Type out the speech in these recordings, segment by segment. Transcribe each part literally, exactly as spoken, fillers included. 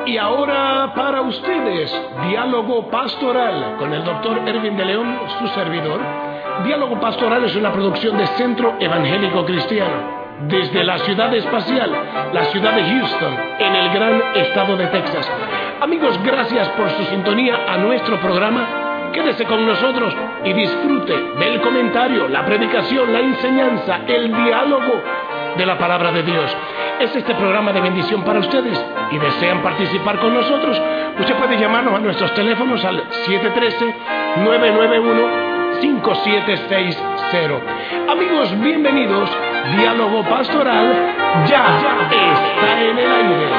Y ahora para ustedes, Diálogo Pastoral con el doctor Erwin de León, su servidor. Diálogo Pastoral es una producción de Centro Evangélico Cristiano, desde la ciudad espacial, la ciudad de Houston, en el gran estado de Texas. Amigos, gracias por su sintonía a nuestro programa. Quédese con nosotros y disfrute del comentario, la predicación, la enseñanza, el diálogo de la palabra de Dios. Es este programa de bendición para ustedes y desean participar con nosotros. Usted puede llamarnos a nuestros teléfonos al siete uno tres, nueve nueve uno, cinco siete seis cero. Amigos, bienvenidos. Diálogo Pastoral ya, ya está en el aire.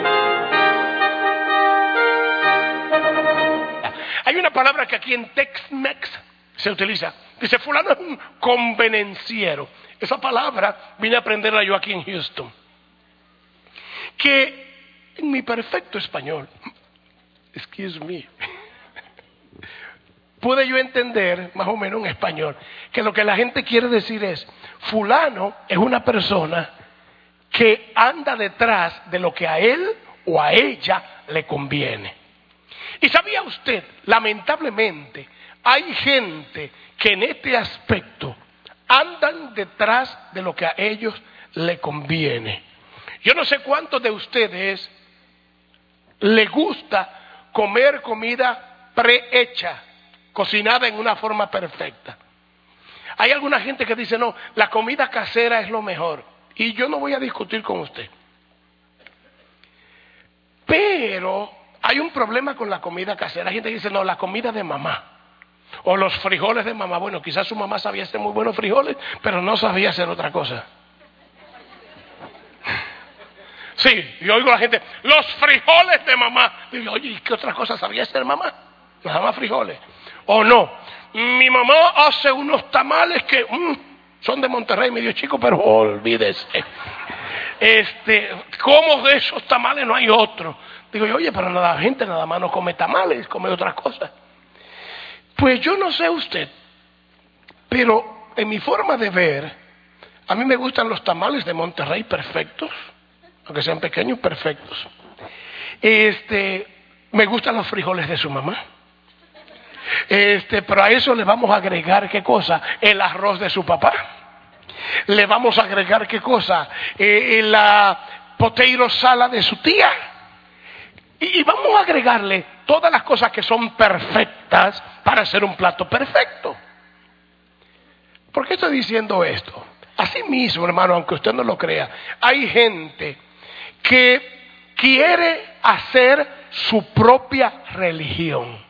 Hay una palabra que aquí en Tex-Mex se utiliza. Dice, fulano es un convenenciero. Esa palabra vine a aprenderla yo aquí en Houston. Que en mi perfecto español, excuse me, pude yo entender más o menos en español que lo que la gente quiere decir es, fulano es una persona que anda detrás de lo que a él o a ella le conviene. Y sabía usted, lamentablemente, hay gente que en este aspecto andan detrás de lo que a ellos le conviene. Yo no sé cuántos de ustedes les gusta comer comida prehecha, cocinada en una forma perfecta. Hay alguna gente que dice, no, la comida casera es lo mejor. Y yo no voy a discutir con usted. Pero hay un problema con la comida casera. Hay gente que dice, no, la comida de mamá. O los frijoles de mamá. Bueno, quizás su mamá sabía hacer muy buenos frijoles, pero no sabía hacer otra cosa. Sí, yo oigo a la gente, los frijoles de mamá. Digo, oye, ¿y qué otra cosa sabía hacer mamá? Nada más frijoles. O no, mi mamá hace unos tamales que mmm, son de Monterrey, medio chico, pero olvídese. Este, ¿cómo de esos tamales no hay otro? Digo yo, oye, pero la gente nada más no come tamales, come otras cosas. Pues yo no sé usted, pero en mi forma de ver, a mí me gustan los tamales de Monterrey perfectos, aunque sean pequeños, perfectos. Este, me gustan los frijoles de su mamá. Este, pero a eso le vamos a agregar, ¿qué cosa? El arroz de su papá. Le vamos a agregar, ¿qué cosa? Eh, la potato salad de su tía. Y, y vamos a agregarle todas las cosas que son perfectas para hacer un plato perfecto. ¿Por qué estoy diciendo esto? Así mismo, hermano, aunque usted no lo crea, hay gente que quiere hacer su propia religión.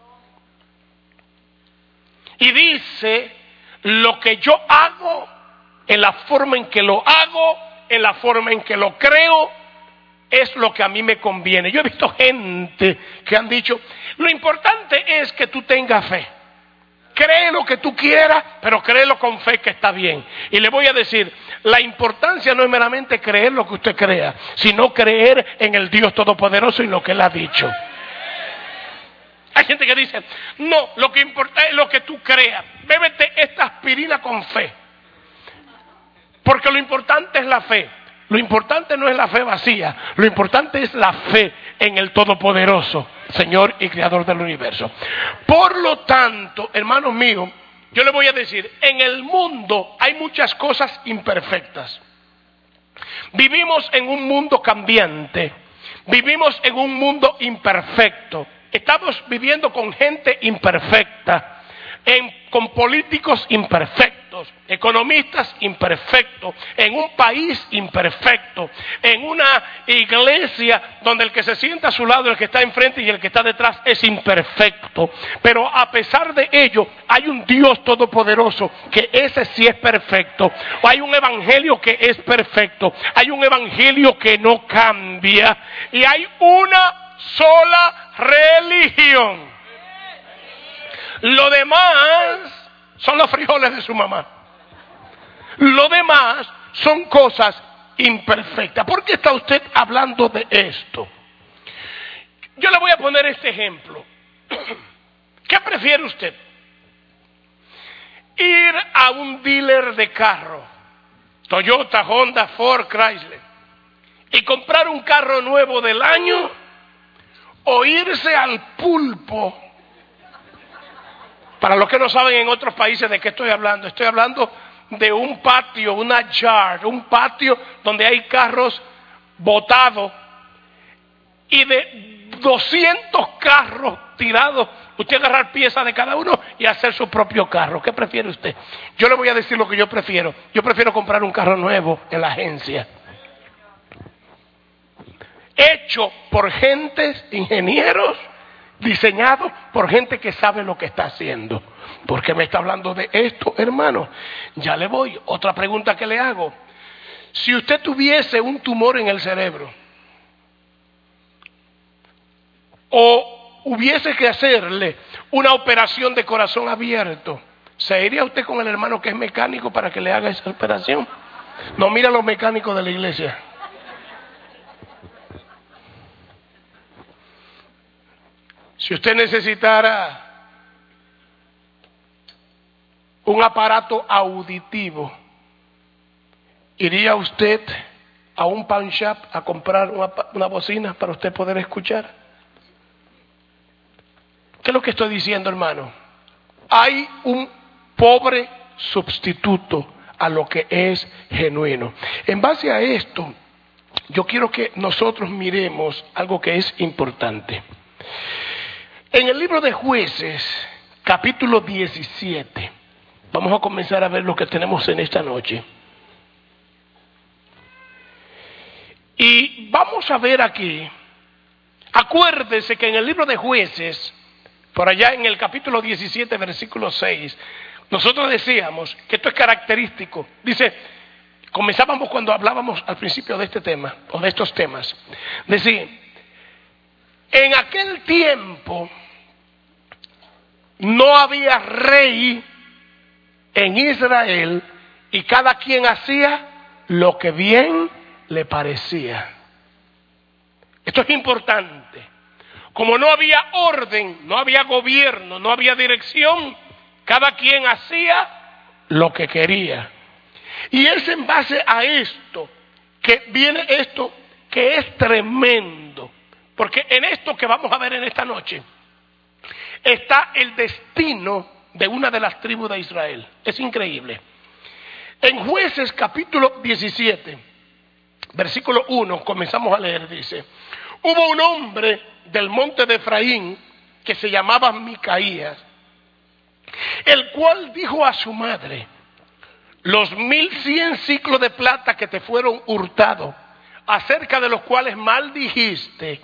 Y dice, lo que yo hago, en la forma en que lo hago, en la forma en que lo creo, es lo que a mí me conviene. Yo he visto gente que han dicho, lo importante es que tú tengas fe. Cree lo que tú quieras, pero créelo con fe que está bien. Y le voy a decir, la importancia no es meramente creer lo que usted crea, sino creer en el Dios Todopoderoso y lo que Él ha dicho. Hay gente que dice, no, lo que importa es lo que tú creas. Bébete esta aspirina con fe. Porque lo importante es la fe. Lo importante no es la fe vacía. Lo importante es la fe en el Todopoderoso, Señor y Creador del universo. Por lo tanto, hermanos míos, yo les voy a decir, en el mundo hay muchas cosas imperfectas. Vivimos en un mundo cambiante. Vivimos en un mundo imperfecto. Estamos viviendo con gente imperfecta, en, con políticos imperfectos, economistas imperfectos, en un país imperfecto, en una iglesia donde el que se sienta a su lado, el que está enfrente y el que está detrás es imperfecto. Pero a pesar de ello, hay un Dios todopoderoso que ese sí es perfecto. Hay un evangelio que es perfecto. Hay un evangelio que no cambia. Y hay una sola religión. Lo demás son los frijoles de su mamá. Lo demás son cosas imperfectas. ¿Por qué está usted hablando de esto? Yo le voy a poner este ejemplo. ¿Qué prefiere usted? Ir a un dealer de carro, Toyota, Honda, Ford, Chrysler, y comprar un carro nuevo del año, o irse al pulpo. Para los que no saben en otros países de qué estoy hablando, estoy hablando de un patio, una yard, un patio donde hay carros botados y de doscientos carros tirados, usted agarrar piezas de cada uno y hacer su propio carro. ¿Qué prefiere usted? Yo le voy a decir lo que yo prefiero. Yo prefiero comprar un carro nuevo en la agencia, hecho por gentes, ingenieros, diseñado por gente que sabe lo que está haciendo. ¿Por qué me está hablando de esto, hermano? Ya le voy. Otra pregunta que le hago. Si usted tuviese un tumor en el cerebro o hubiese que hacerle una operación de corazón abierto, ¿se iría usted con el hermano que es mecánico para que le haga esa operación? No, mira a los mecánicos de la iglesia. Si usted necesitara un aparato auditivo, ¿iría usted a un pawn shop a comprar una, una bocina para usted poder escuchar? ¿Qué es lo que estoy diciendo, hermano? Hay un pobre sustituto a lo que es genuino. En base a esto, yo quiero que nosotros miremos algo que es importante. En el libro de Jueces, capítulo diecisiete, vamos a comenzar a ver lo que tenemos en esta noche. Y vamos a ver aquí, acuérdese que en el libro de Jueces, por allá en el capítulo diecisiete, versículo seis, nosotros decíamos que esto es característico. Dice, comenzábamos cuando hablábamos al principio de este tema, o de estos temas. Decía, en aquel tiempo no había rey en Israel y cada quien hacía lo que bien le parecía. Esto es importante. Como no había orden, no había gobierno, no había dirección, cada quien hacía lo que quería. Y es en base a esto que viene esto que es tremendo. Porque en esto que vamos a ver en esta noche está el destino de una de las tribus de Israel. Es increíble. En Jueces capítulo diecisiete, versículo uno, comenzamos a leer, dice: hubo un hombre del monte de Efraín que se llamaba Micaías, el cual dijo a su madre: los mil cien ciclos de plata que te fueron hurtados, acerca de los cuales mal dijiste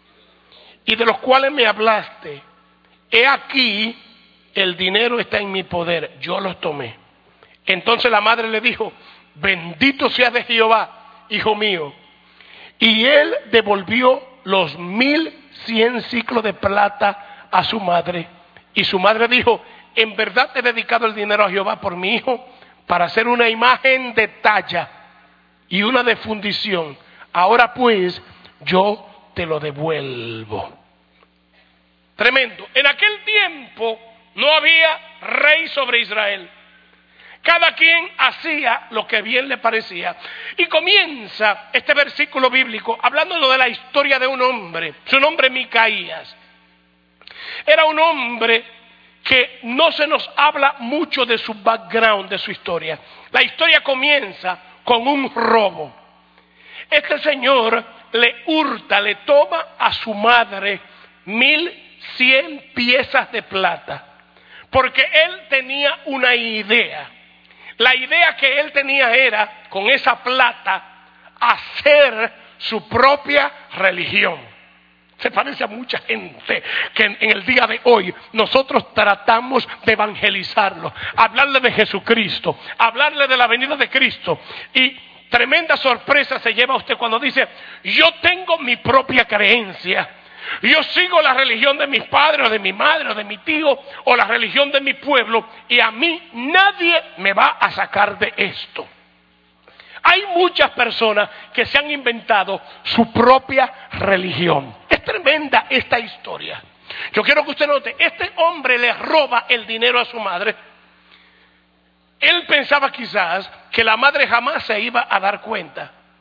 y de los cuales me hablaste, he aquí el dinero está en mi poder, yo los tomé. Entonces la madre le dijo: bendito sea de Jehová, hijo mío. Y él devolvió los mil cien ciclos de plata a su madre. Y su madre dijo: en verdad he dedicado el dinero a Jehová por mi hijo, para hacer una imagen de talla y una de fundición. Ahora pues yo te lo devuelvo. Tremendo. En aquel tiempo no había rey sobre Israel. Cada quien hacía lo que bien le parecía. Y comienza este versículo bíblico hablando de la historia de un hombre. Su nombre Micaías. Era un hombre que no se nos habla mucho de su background, de su historia. La historia comienza con un robo. Este señor le hurta, le toma a su madre mil cien piezas de plata, porque él tenía una idea. La idea que él tenía era, con esa plata, hacer su propia religión. Se parece a mucha gente que en, en el día de hoy nosotros tratamos de evangelizarlo, hablarle de Jesucristo, hablarle de la venida de Cristo. Y tremenda sorpresa se lleva usted cuando dice: yo tengo mi propia creencia. Yo sigo la religión de mis padres o de mi madre o de mi tío o la religión de mi pueblo y a mí nadie me va a sacar de esto. Hay muchas personas que se han inventado su propia religión. Es tremenda esta historia. Yo quiero que usted note, este hombre le roba el dinero a su madre. Él pensaba quizás que la madre jamás se iba a dar cuenta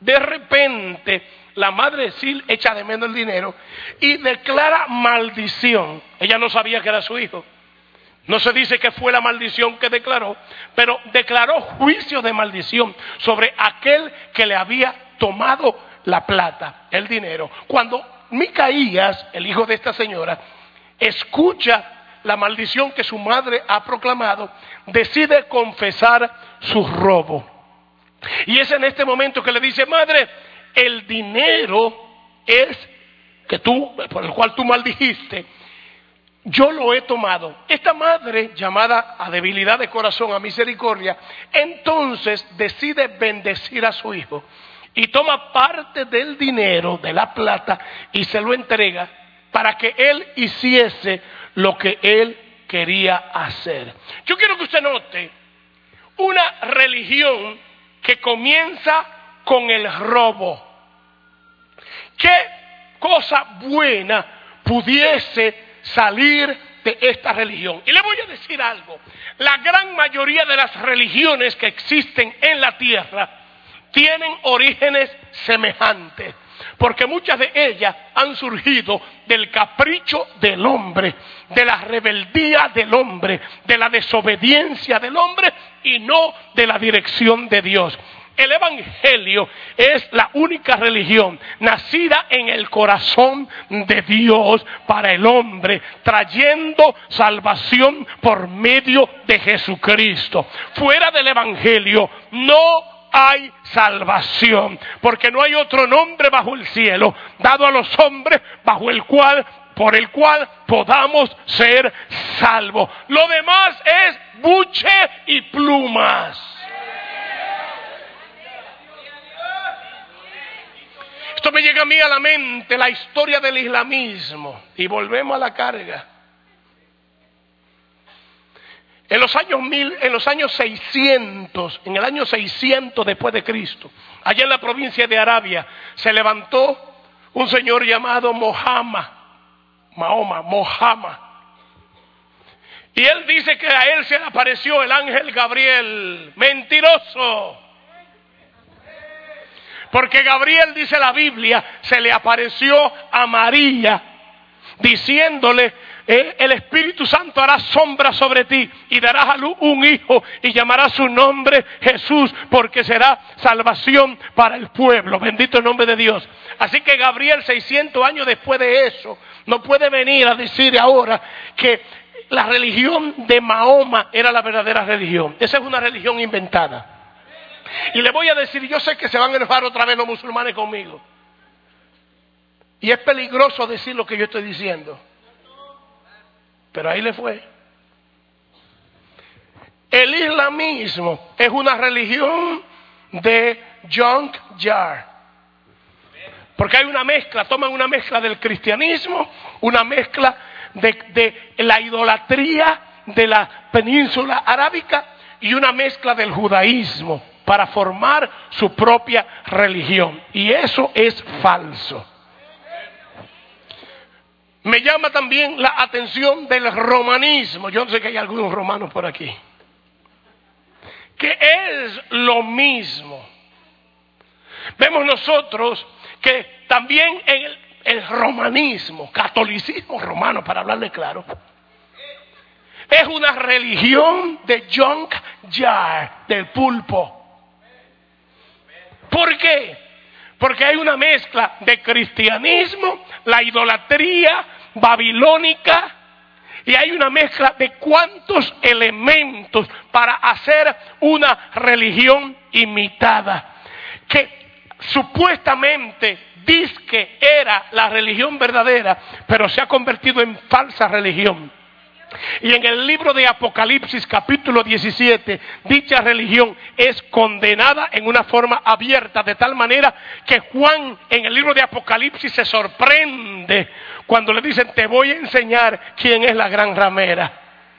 de repente la madre de Sil echa de menos el dinero y declara maldición. Ella no sabía que era su hijo. No se dice que fue la maldición que declaró, pero declaró juicio de maldición sobre aquel que le había tomado la plata, el dinero. Cuando Micaías, el hijo de esta señora, escucha la maldición que su madre ha proclamado, decide confesar su robo. Y es en este momento que le dice: madre, el dinero es que tú, por el cual tú maldijiste, yo lo he tomado. Esta madre, llamada a debilidad de corazón, a misericordia, entonces decide bendecir a su hijo y toma parte del dinero, de la plata, y se lo entrega para que él hiciese lo que él quería hacer. Yo quiero que usted note una religión que comienza con el robo. ¿Qué cosa buena pudiese salir de esta religión? Y le voy a decir algo: la gran mayoría de las religiones que existen en la tierra tienen orígenes semejantes, porque muchas de ellas han surgido del capricho del hombre, de la rebeldía del hombre, de la desobediencia del hombre y no de la dirección de Dios. El Evangelio es la única religión nacida en el corazón de Dios para el hombre, trayendo salvación por medio de Jesucristo. Fuera del Evangelio no hay salvación, porque no hay otro nombre bajo el cielo dado a los hombres bajo el cual, por el cual podamos ser salvos. Lo demás es buche y plumas. Esto me llega a mí a la mente, la historia del islamismo, y volvemos a la carga. En los años mil, en los años seiscientos, en el año seiscientos después de Cristo, allá en la provincia de Arabia, se levantó un señor llamado Mohammed, Mahoma, Mohammed. Y él dice que a él se le apareció el ángel Gabriel. Mentiroso. Porque Gabriel, dice la Biblia, se le apareció a María diciéndole: eh, el Espíritu Santo hará sombra sobre ti y darás a luz un hijo y llamarás su nombre Jesús, porque será salvación para el pueblo. Bendito el nombre de Dios. Así que Gabriel, seiscientos años después de eso, no puede venir a decir ahora que la religión de Mahoma era la verdadera religión. Esa es una religión inventada. Y le voy a decir, yo sé que se van a enojar otra vez los musulmanes conmigo, y es peligroso decir lo que yo estoy diciendo, pero ahí le fue. El islamismo es una religión de junk jar, porque hay una mezcla, toman una mezcla del cristianismo, una mezcla de, de la idolatría de la península arábica y una mezcla del judaísmo para formar su propia religión. Y eso es falso. Me llama también la atención del romanismo. Yo sé que hay algunos romanos por aquí, que es lo mismo. Vemos nosotros que también en el, el romanismo, catolicismo romano, para hablarle claro, es una religión de junk jar, del pulpo. ¿Por qué? Porque hay una mezcla de cristianismo, la idolatría babilónica, y hay una mezcla de cuantos elementos para hacer una religión imitada, que supuestamente dice que era la religión verdadera, pero se ha convertido en falsa religión. Y en el libro de Apocalipsis capítulo diecisiete, dicha religión es condenada en una forma abierta, de tal manera que Juan en el libro de Apocalipsis se sorprende cuando le dicen: te voy a enseñar quién es la gran ramera.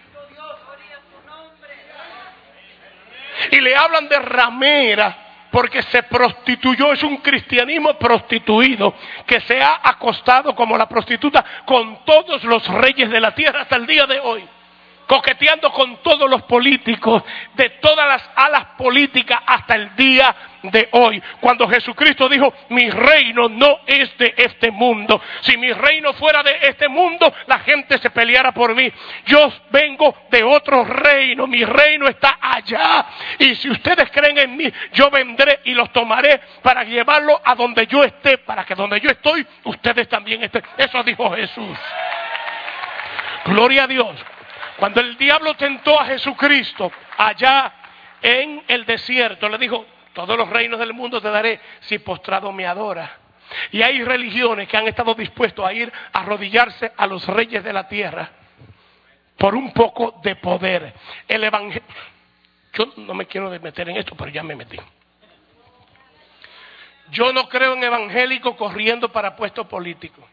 Y le hablan de ramera porque se prostituyó, es un cristianismo prostituido que se ha acostado como la prostituta con todos los reyes de la tierra hasta el día de hoy. coqueteando con todos los políticos, de todas las alas políticas hasta el día de hoy. Cuando Jesucristo dijo, mi reino no es de este mundo. Si mi reino fuera de este mundo, la gente se peleara por mí. Yo vengo de otro reino, mi reino está allá. Y si ustedes creen en mí, yo vendré y los tomaré para llevarlo a donde yo esté, para que donde yo estoy, ustedes también estén. Eso dijo Jesús. Gloria a Dios. Cuando el diablo tentó a Jesucristo allá en el desierto, le dijo, todos los reinos del mundo te daré si postrado me adoras. Y hay religiones que han estado dispuestos a ir a arrodillarse a los reyes de la tierra por un poco de poder. El evangelio, yo no me quiero meter en esto, pero ya me metí. Yo no creo en evangélicos corriendo para puestos políticos.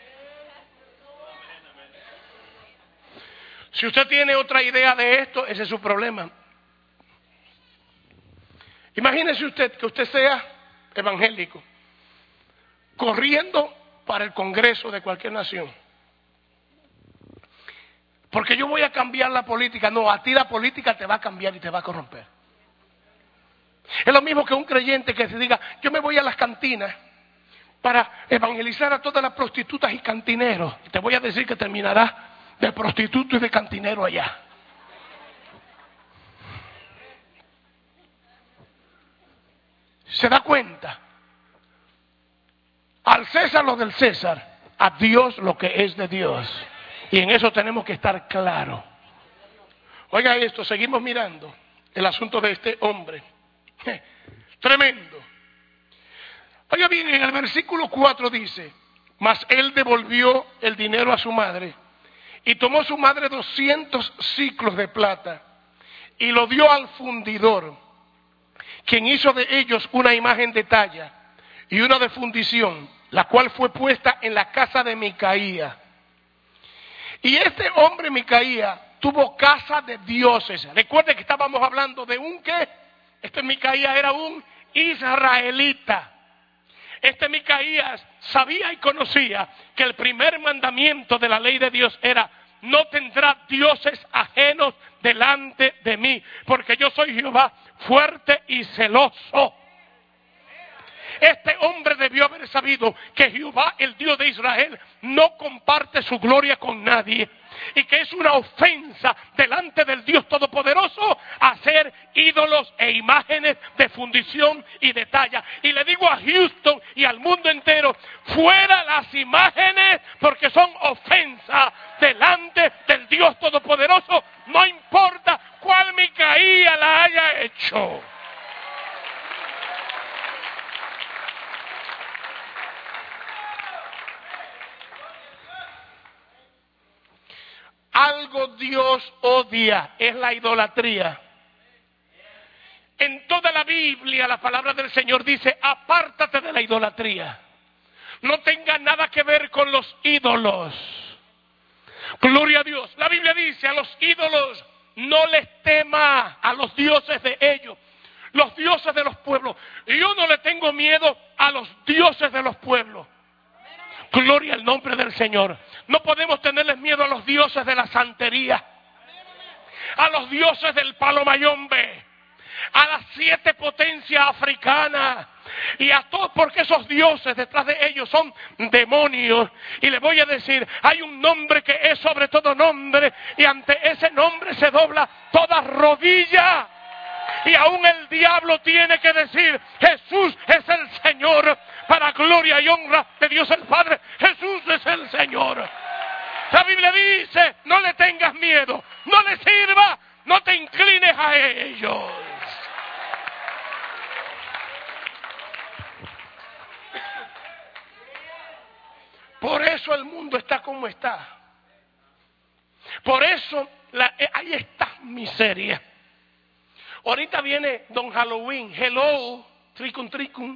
Si usted tiene otra idea de esto, ese es su problema. Imagínese usted que usted sea evangélico, corriendo para el Congreso de cualquier nación. Porque yo voy a cambiar la política. No, a ti la política te va a cambiar y te va a corromper. Es lo mismo que un creyente que se diga, yo me voy a las cantinas para evangelizar a todas las prostitutas y cantineros. Y te voy a decir que terminará de prostituto y de cantinero allá. ¿Se da cuenta? Al César lo del César, a Dios lo que es de Dios. Y en eso tenemos que estar claros. Oiga esto, seguimos mirando el asunto de este hombre. Tremendo. Oiga bien, en el versículo cuatro dice, mas él devolvió el dinero a su madre y tomó su madre doscientos siclos de plata y lo dio al fundidor, quien hizo de ellos una imagen de talla y una de fundición, la cual fue puesta en la casa de Micaía. Y este hombre Micaía tuvo casa de dioses. Recuerde que estábamos hablando de un ¿qué? Este Micaía era un israelita. Este Micaías sabía y conocía que el primer mandamiento de la ley de Dios era: no tendrás dioses ajenos delante de mí, porque yo soy Jehová fuerte y celoso. Este hombre debió haber sabido que Jehová, el Dios de Israel, no comparte su gloria con nadie, y que es una ofensa delante del Dios Todopoderoso hacer ídolos e imágenes de fundición y de talla. Y le digo a Houston y al mundo entero, fuera las imágenes, porque son ofensa delante del Dios Todopoderoso, no importa cuál Micaía la haya hecho. Algo Dios odia, es la idolatría. En toda la Biblia la palabra del Señor dice: apártate de la idolatría. No tenga nada que ver con los ídolos. Gloria a Dios. La Biblia dice: a los ídolos no les tema, a los dioses de ellos, los dioses de los pueblos. Y yo no le tengo miedo a los dioses de los pueblos. Gloria al nombre del Señor. No podemos tenerles miedo a los dioses de la santería, a los dioses del palo mayombe, a las siete potencias africanas y a todos, porque esos dioses detrás de ellos son demonios. Y le voy a decir, hay un nombre que es sobre todo nombre, y ante ese nombre se dobla toda rodilla. Y aún el diablo tiene que decir: Jesús es el Señor, para gloria y honra de Dios el Padre. Jesús es el Señor. La Biblia dice: no le tengas miedo, no le sirva, no te inclines a ellos. Por eso el mundo está como está. Por eso la, hay esta miseria. Ahorita viene Don Halloween. Hello, tricum tricum.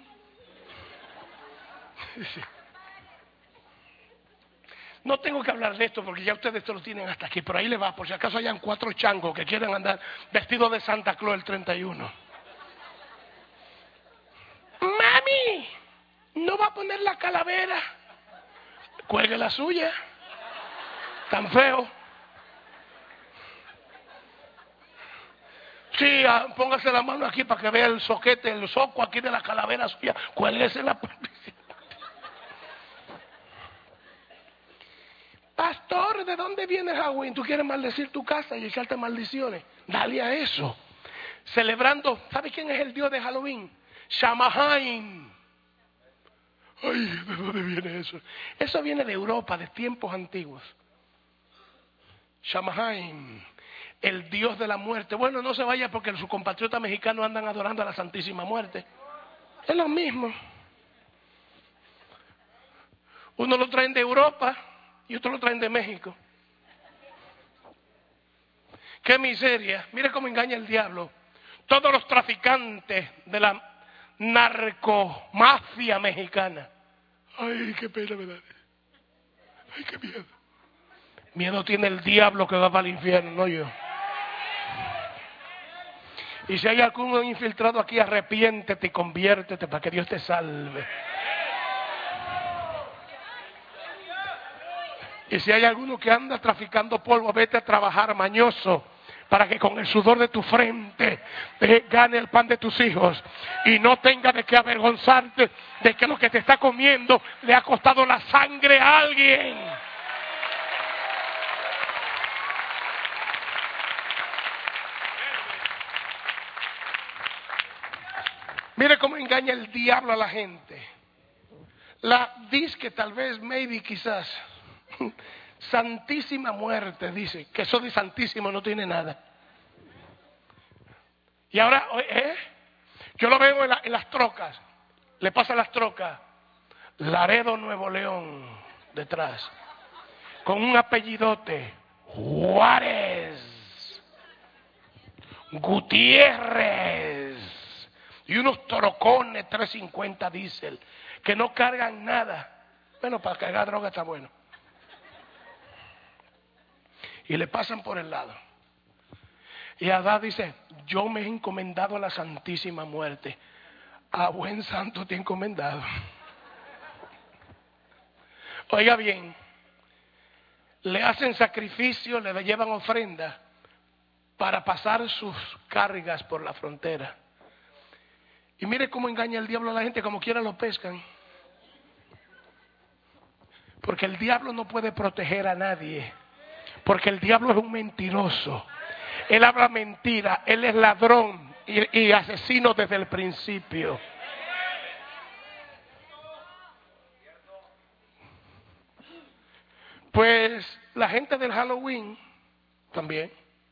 No tengo que hablar de esto porque ya ustedes esto lo tienen hasta aquí, pero ahí le va, por si acaso hayan cuatro changos que quieren andar vestidos de Santa Claus el treinta y uno. Mami, ¿no va a poner la calavera? Cuelgue la suya. Tan feo. Sí, ah, póngase la mano aquí para que vea el soquete, el soco aquí de la calavera suya. Cuélguese la publicidad. Pastor, ¿de dónde viene el Halloween? ¿Tú quieres maldecir tu casa y echarte maldiciones? Dale a eso. Celebrando, ¿sabe quién es el dios de Halloween? Shamahain. Ay, ¿de dónde viene eso? Eso viene de Europa, de tiempos antiguos. Shamahain, el dios de la muerte. Bueno, no se vaya porque sus compatriotas mexicanos andan adorando a la Santísima Muerte. Es lo mismo. Uno lo traen de Europa y otro lo traen de México. ¡Qué miseria! Mire cómo engaña el diablo. Todos los traficantes de la narcomafia mexicana. ¡Ay, qué pena me da! ¡Ay, qué miedo! Miedo tiene el diablo que va para el infierno, no yo. Y si hay algún infiltrado aquí, arrepiéntete y conviértete para que Dios te salve. Y si hay alguno que anda traficando polvo, vete a trabajar mañoso, para que con el sudor de tu frente te gane el pan de tus hijos y no tenga de qué avergonzarte de que lo que te está comiendo le ha costado la sangre a alguien. Mire cómo engaña el diablo a la gente. La disque tal vez, maybe, quizás Santísima Muerte, dice que eso de santísimo no tiene nada. Y ahora, ¿eh? Yo lo veo en, la, en las trocas, le pasa las trocas, Laredo, Nuevo León, detrás, con un apellidote, Juárez, Gutiérrez, y unos torocones trescientos cincuenta diésel, que no cargan nada. Bueno, para cargar droga está bueno. Y le pasan por el lado. Y Adán dice, yo me he encomendado a la Santísima Muerte. A buen santo te he encomendado. Oiga bien, le hacen sacrificio, le llevan ofrenda para pasar sus cargas por la frontera. Y mire cómo engaña el diablo a la gente, como quiera lo pescan. Porque el diablo no puede proteger a nadie. Porque el diablo es un mentiroso. Él habla mentira, él es ladrón y, y asesino desde el principio. Pues la gente del Halloween también.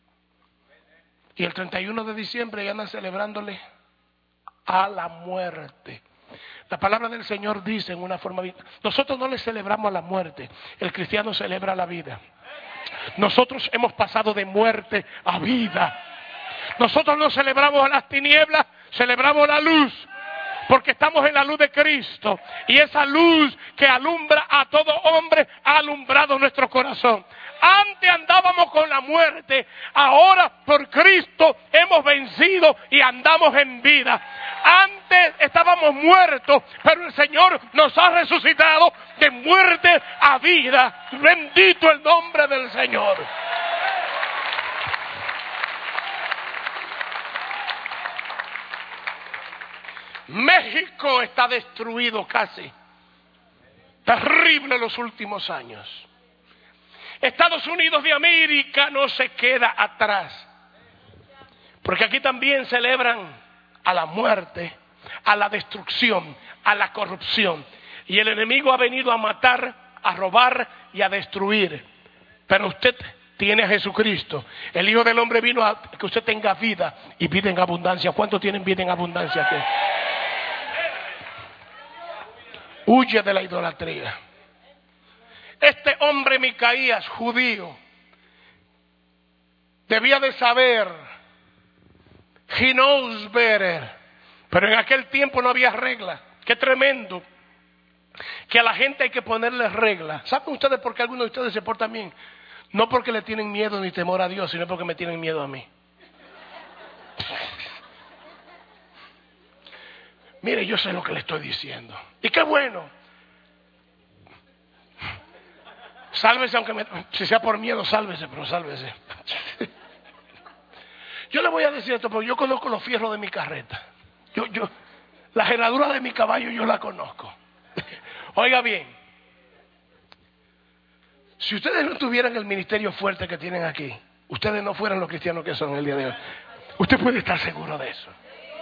Y el treinta y uno de diciembre ya andan celebrándole a la muerte. La palabra del Señor dice en una forma, nosotros no le celebramos a la muerte, el cristiano celebra la vida. Nosotros hemos pasado de muerte a vida. Nosotros no celebramos a las tinieblas, celebramos la luz, porque estamos en la luz de Cristo, y esa luz que alumbra a todo hombre ha alumbrado nuestro corazón. Antes andábamos con la muerte, ahora por Cristo hemos vencido y andamos en vida. Antes estábamos muertos, pero el Señor nos ha resucitado de muerte a vida. Bendito el nombre del Señor. México está destruido casi. Terrible los últimos años. Estados Unidos de América no se queda atrás. Porque aquí también celebran a la muerte, a la destrucción, a la corrupción. Y el enemigo ha venido a matar, a robar y a destruir. Pero usted tiene a Jesucristo. El Hijo del Hombre vino a que usted tenga vida y vida en abundancia. ¿Cuántos tienen vida en abundancia aquí? Huye de la idolatría. Este hombre Micaías, judío, debía de saber, he knows better, pero en aquel tiempo no había regla. Qué tremendo que a la gente hay que ponerle reglas. ¿Saben ustedes por qué algunos de ustedes se portan bien? No porque le tienen miedo ni temor a Dios, sino porque me tienen miedo a mí. Mire, yo sé lo que le estoy diciendo. Y qué bueno. Sálvese, aunque me, si sea por miedo, sálvese, pero sálvese. Yo le voy a decir esto porque yo conozco los fierros de mi carreta. Yo, yo, la herradura de mi caballo yo la conozco. Oiga bien, si ustedes no tuvieran el ministerio fuerte que tienen aquí, ustedes no fueran los cristianos que son el día de hoy. Usted puede estar seguro de eso.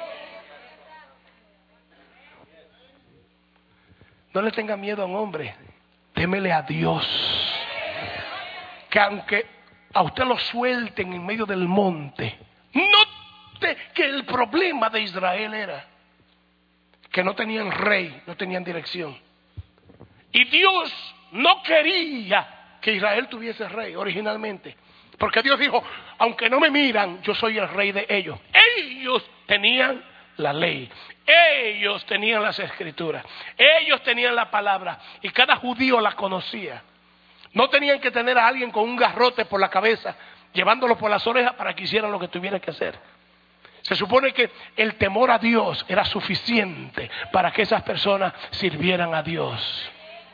No le tenga miedo a un hombre, témele a Dios. Que aunque a usted lo suelten en medio del monte, note que el problema de Israel era que no tenían rey, no tenían dirección. Y Dios no quería que Israel tuviese rey originalmente. Porque Dios dijo, aunque no me miran, yo soy el rey de ellos. Ellos tenían la ley, ellos tenían las escrituras, ellos tenían la palabra y cada judío la conocía. No tenían que tener a alguien con un garrote por la cabeza, llevándolo por las orejas para que hicieran lo que tuvieran que hacer. Se supone que el temor a Dios era suficiente para que esas personas sirvieran a Dios.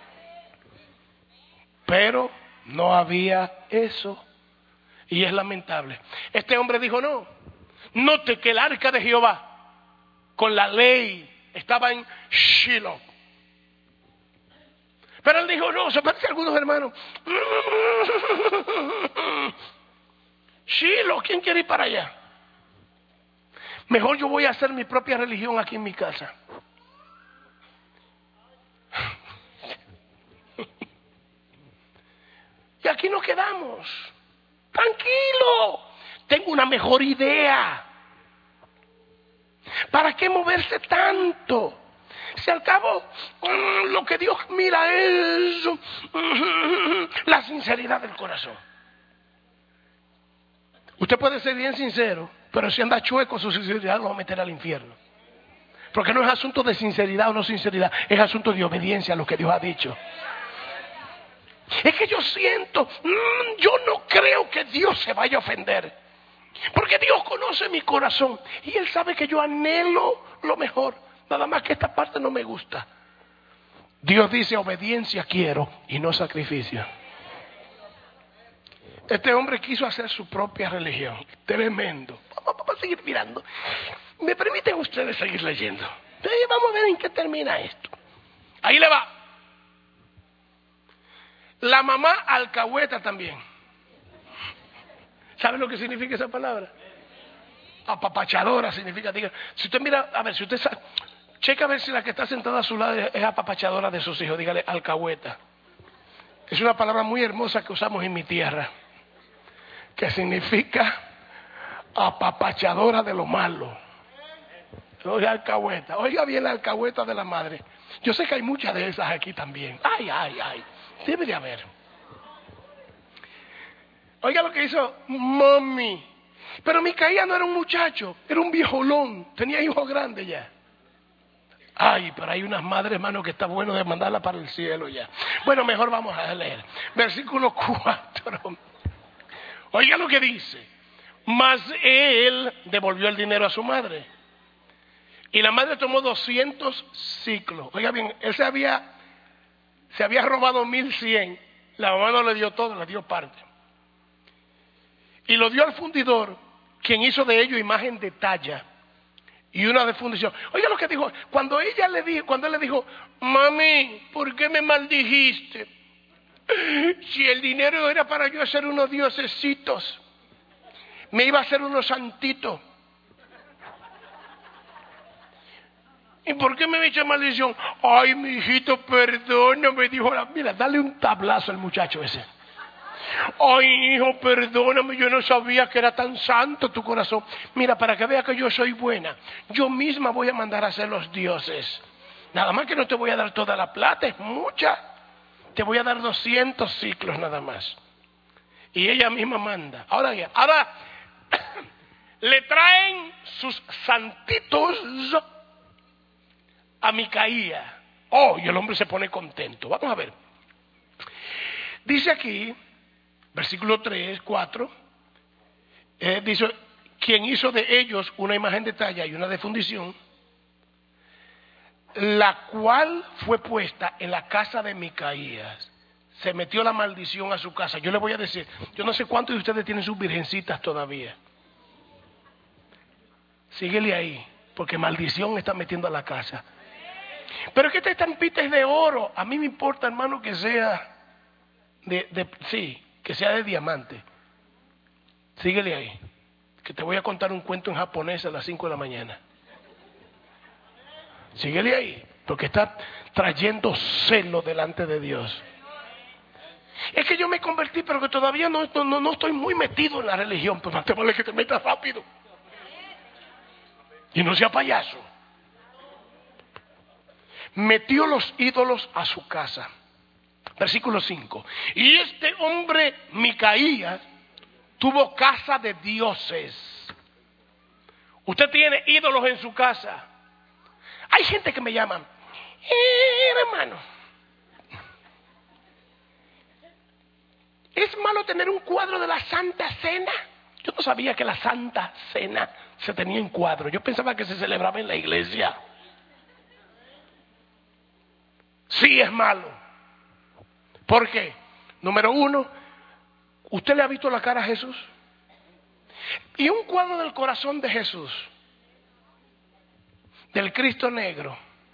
Pero no había eso. Y es lamentable. Este hombre dijo no. Note que el arca de Jehová con la ley estaba en Shiloh. Pero él dijo no, se parece a algunos hermanos. Shiloh, ¿quién quiere ir para allá? Mejor yo voy a hacer mi propia religión aquí en mi casa. Y aquí nos quedamos. Tranquilo, tengo una mejor idea. ¿Para qué moverse tanto? Si al cabo lo que Dios mira es la sinceridad del corazón. Usted puede ser bien sincero, pero si anda chueco, su sinceridad lo va a meter al infierno. Porque no es asunto de sinceridad o no sinceridad, es asunto de obediencia a lo que Dios ha dicho. Es que yo siento, mmm, yo no creo que Dios se vaya a ofender. Porque Dios conoce mi corazón y Él sabe que yo anhelo lo mejor. Nada más que esta parte no me gusta. Dios dice obediencia quiero y no sacrificio. Este hombre quiso hacer su propia religión. Tremendo. Vamos a seguir mirando. ¿Me permiten ustedes seguir leyendo? Vamos a ver en qué termina esto. Ahí le va. La mamá alcahueta también. ¿Sabe lo que significa esa palabra? Apapachadora significa. Diga, si usted mira, a ver, si usted sabe, checa a ver si la que está sentada a su lado es apapachadora de sus hijos. Dígale alcahueta. Es una palabra muy hermosa que usamos en mi tierra, que significa apapachadora de lo malo. Oiga, alcahueta. Oiga bien la alcahueta de la madre. Yo sé que hay muchas de esas aquí también. Ay, ay, ay. Debe de haber. Oiga lo que hizo mami. Pero Micaía no era un muchacho, era un viejolón. Tenía hijos grandes ya. Ay, pero hay unas madres, hermano, que está bueno de mandarla para el cielo ya. Bueno, mejor vamos a leer. Versículo cuatro. Oiga lo que dice. Mas él devolvió el dinero a su madre. Y la madre tomó doscientos ciclos. Oiga bien, él se había... Se había robado mil cien, la mamá no le dio todo, le dio parte. Y lo dio al fundidor, quien hizo de ello imagen de talla y una de fundición. Oiga lo que dijo, cuando ella le dijo, cuando él le dijo, mami, ¿por qué me maldijiste? Si el dinero era para yo hacer unos diosesitos, me iba a hacer unos santitos. ¿Y por qué me echa maldición? Ay, mi hijito, perdóname, dijo la... Mira, dale un tablazo al muchacho ese. Ay, hijo, perdóname, yo no sabía que era tan santo tu corazón. Mira, para que vea que yo soy buena, yo misma voy a mandar a hacer los dioses. Nada más que no te voy a dar toda la plata, es mucha. Te voy a dar doscientos ciclos nada más. Y ella misma manda. Ahora, ahora le traen sus santitos a Micaía. Oh, y el hombre se pone contento. Vamos a ver. Dice aquí, versículo tres, cuatro, eh, dice, quien hizo de ellos una imagen de talla y una de fundición, la cual fue puesta en la casa de Micaías. Se metió la maldición a su casa. Yo le voy a decir, yo no sé cuántos de ustedes tienen sus virgencitas todavía. Síguele ahí, porque maldición está metiendo a la casa. Pero es que esta estampita es de oro. A mí me importa, hermano, que sea de, de sí, que sea de diamante. Síguele ahí, que te voy a contar un cuento en japonés a las cinco de la mañana. Síguele ahí, porque está trayendo celo delante de Dios. Es que yo me convertí, pero que todavía no, no, no estoy muy metido en la religión. Pues más te vale que te metas rápido. Y no sea payaso. Metió los ídolos a su casa. Versículo cinco. Y este hombre, Micaías, tuvo casa de dioses. Usted tiene ídolos en su casa. Hay gente que me llama, eh, hermano, ¿es malo tener un cuadro de la Santa Cena? Yo no sabía que la Santa Cena se tenía en cuadro. Yo pensaba que se celebraba en la iglesia. Sí es malo. ¿Por qué? Número uno, ¿usted le ha visto la cara a Jesús? Y un cuadro del corazón de Jesús, del Cristo negro.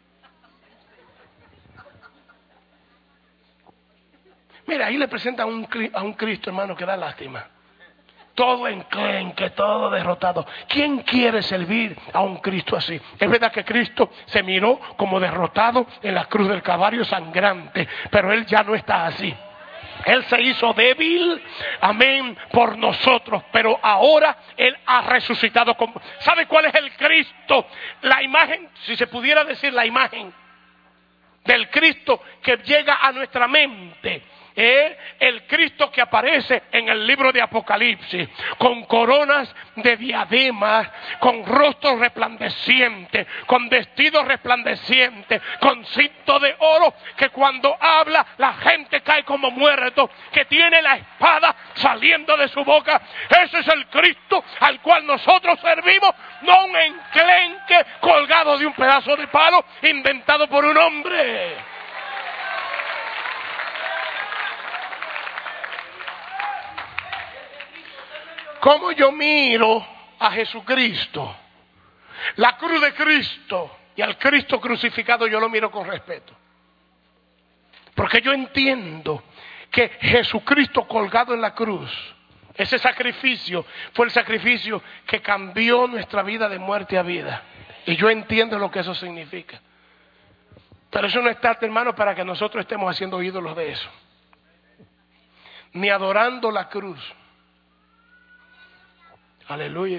Mira, ahí le presentan a un, a un Cristo, hermano, que da lástima. Todo enclenque, todo derrotado. ¿Quién quiere servir a un Cristo así? Es verdad que Cristo se miró como derrotado en la cruz del Calvario sangrante, pero Él ya no está así. Él se hizo débil, amén, por nosotros, pero ahora Él ha resucitado. ¿Sabe cuál es el Cristo? La imagen, si se pudiera decir la imagen del Cristo que llega a nuestra mente. Es el Cristo que aparece en el libro de Apocalipsis, con coronas de diademas, con rostros resplandecientes, con vestidos resplandecientes, con cinto de oro, que cuando habla la gente cae como muerto, que tiene la espada saliendo de su boca. Ese es el Cristo al cual nosotros servimos, no un enclenque colgado de un pedazo de palo inventado por un hombre. ¿Cómo yo miro a Jesucristo? La cruz de Cristo y al Cristo crucificado yo lo miro con respeto. Porque yo entiendo que Jesucristo colgado en la cruz, ese sacrificio fue el sacrificio que cambió nuestra vida de muerte a vida. Y yo entiendo lo que eso significa. Pero eso no está, hermano, para que nosotros estemos haciendo ídolos de eso. Ni adorando la cruz. Aleluya.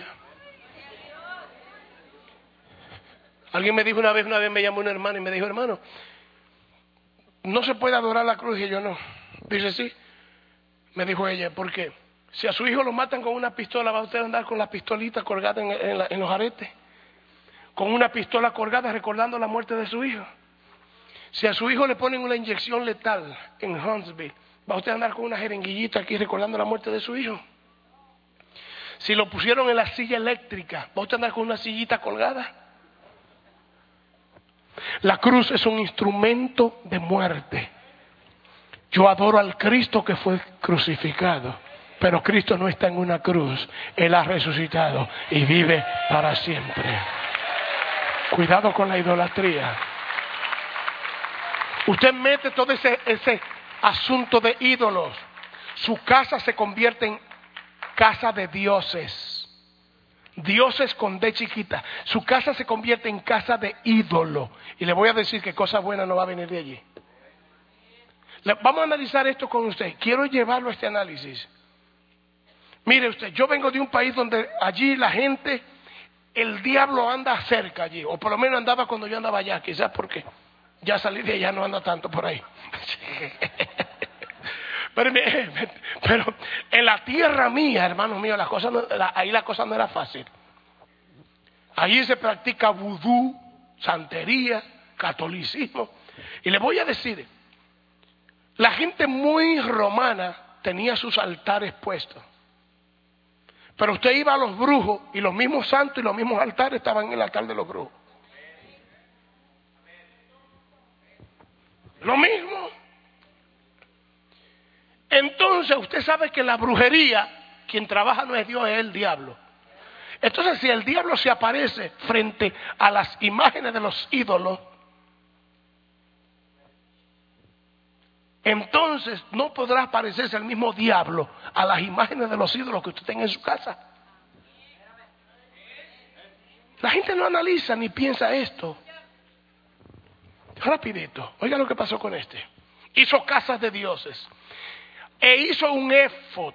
Alguien me dijo una vez, una vez me llamó una hermana y me dijo, hermano, no se puede adorar la cruz. Y yo no. Dice, sí. Me dijo ella, ¿por qué? Si a su hijo lo matan con una pistola, ¿va usted a andar con la pistolita colgada en, en, la, en los aretes? Con una pistola colgada recordando la muerte de su hijo. Si a su hijo le ponen una inyección letal en Huntsville, ¿va usted a andar con una jeringuillita aquí recordando la muerte de su hijo? Si lo pusieron en la silla eléctrica, ¿va usted a andar con una sillita colgada? La cruz es un instrumento de muerte. Yo adoro al Cristo que fue crucificado, pero Cristo no está en una cruz. Él ha resucitado y vive para siempre. Cuidado con la idolatría. Usted mete todo ese, ese asunto de ídolos. Su casa se convierte en casa de dioses. Dioses con D chiquita. Su casa se convierte en casa de ídolo. Y le voy a decir que cosa buena no va a venir de allí. Vamos a analizar esto con usted. Quiero llevarlo a este análisis. Mire usted, yo vengo de un país donde allí la gente, el diablo anda cerca allí. O por lo menos andaba cuando yo andaba allá. Quizás porque ya salí de allá, no anda tanto por ahí. Pero, pero en la tierra mía, hermano mío, la cosa no, la, ahí la cosa no era fácil. Allí se practica vudú, santería, catolicismo. Y le voy a decir, la gente muy romana tenía sus altares puestos. Pero usted iba a los brujos y los mismos santos y los mismos altares estaban en el altar de los brujos. Lo mismo. Entonces usted sabe que la brujería, quien trabaja no es Dios, es el diablo. Entonces, si el diablo se aparece frente a las imágenes de los ídolos, entonces no podrá aparecerse el mismo diablo a las imágenes de los ídolos que usted tenga en su casa. La gente no analiza ni piensa esto. Rapidito, oiga lo que pasó con este. Hizo casas de dioses e hizo un éfod.